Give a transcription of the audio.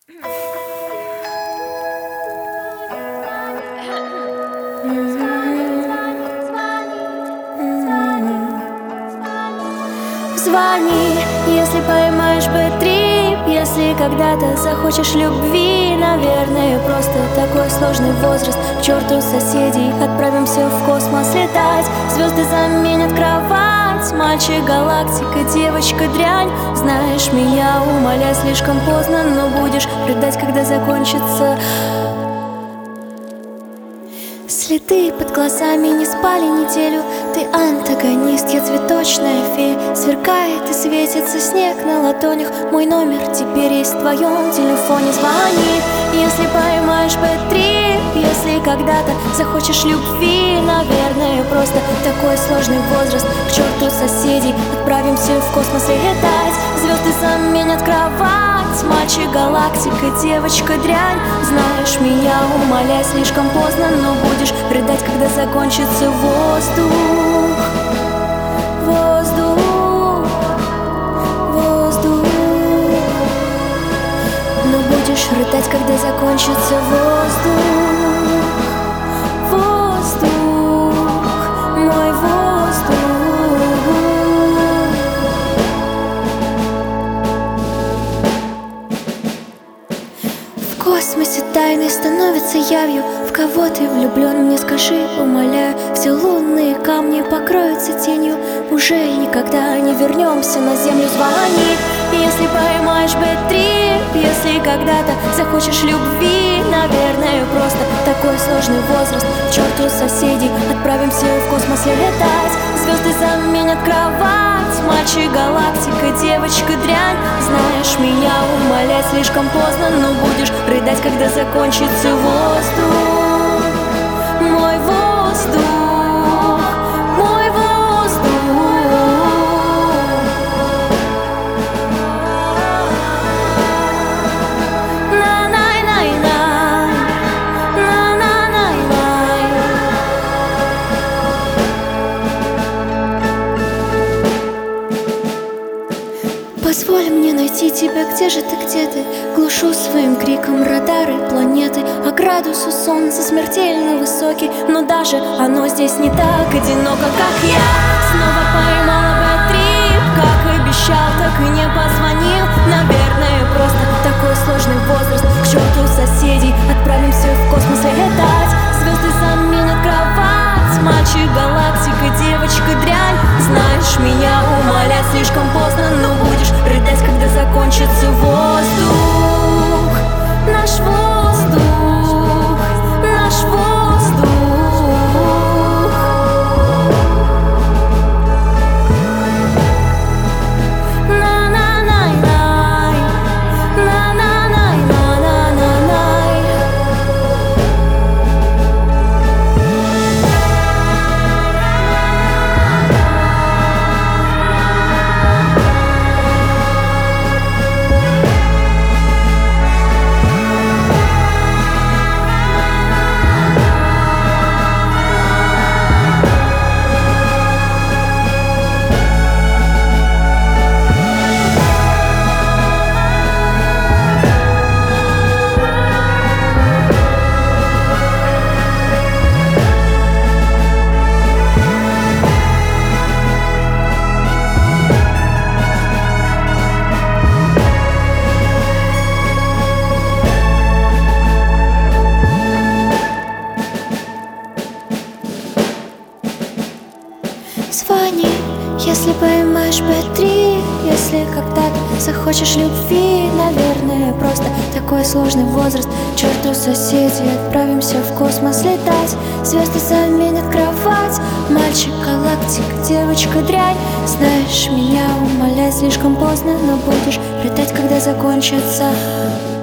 Звони, если поймаешь бэд-трип, если когда-то захочешь любви. Наверное, просто такой сложный возраст. К черту соседей, отправимся в космос летать. Звезды заменят кровать, мальчик галактика, девочка дрянь. Знаешь меня, умоляй, слишком поздно, но будешь рыдать, когда закончится. Следы под глазами не спали неделю. Ты антагонист, я цветочная фея. Сверкает и светится снег на ладонях. Мой номер теперь есть в твоем телефоне. Звони, если поймаешь бэд-трип, если когда-то захочешь любви. Наверное, просто такой сложный возраст. К черту соседей, отправимся в космос летать. Звезды заменят кровать, мальчик галактика, девочка дрянь. Знаешь меня, умоляй, слишком поздно, но будешь рыдать, когда закончится воздух. Воздух, воздух. Но будешь рыдать, когда закончится воздух. Воздух, мой воздух. В космосе тайны становятся явью. В кого ты влюблен, мне скажи, умоляю. Все лунные камни покроются тенью. Уже никогда не вернемся на землю. Звони, если поймаешь бэд-трип, если когда-то захочешь любви. Наверное, просто такой сложный возраст. К черту соседей, отправимся в космос летать. Звезды заменят кровать, мальчик галактика, девочка дрянь. Знаешь меня, умоляй, слишком поздно, но будешь рыдать, когда закончится воздух. Мой воздух, мой воздух. На-най-най-най, на-на-най-най. Позволь мне найти тебя, где же ты, где ты? Глушу своим криком радары планеты, а градус у солнца смертельно высокий. Но даже оно здесь не так одиноко, как я. Снова поймала бэд-трип, как обещал, так и не позвонил. Наверное, просто такой сложный возраст. К черту соседей, отправимся в космос летать. Звезды заменят кровать, мальчик галактика, девочка дрянь. Знаешь меня, умоляй, слишком поздно, но будешь рыдать, когда закончится воздух. Наш воздух, наш воздух. На-на-най-най, на-на-най, на-на-най-най. Звони, если поймаешь бэд-трип, если когда-то захочешь любви. Наверное, просто такой сложный возраст. К черту соседей, отправимся в космос летать. Звезды заменят кровать, мальчик галактика, девочка дрянь. Знаешь меня, умоляй, слишком поздно, но будешь рыдать, когда закончится.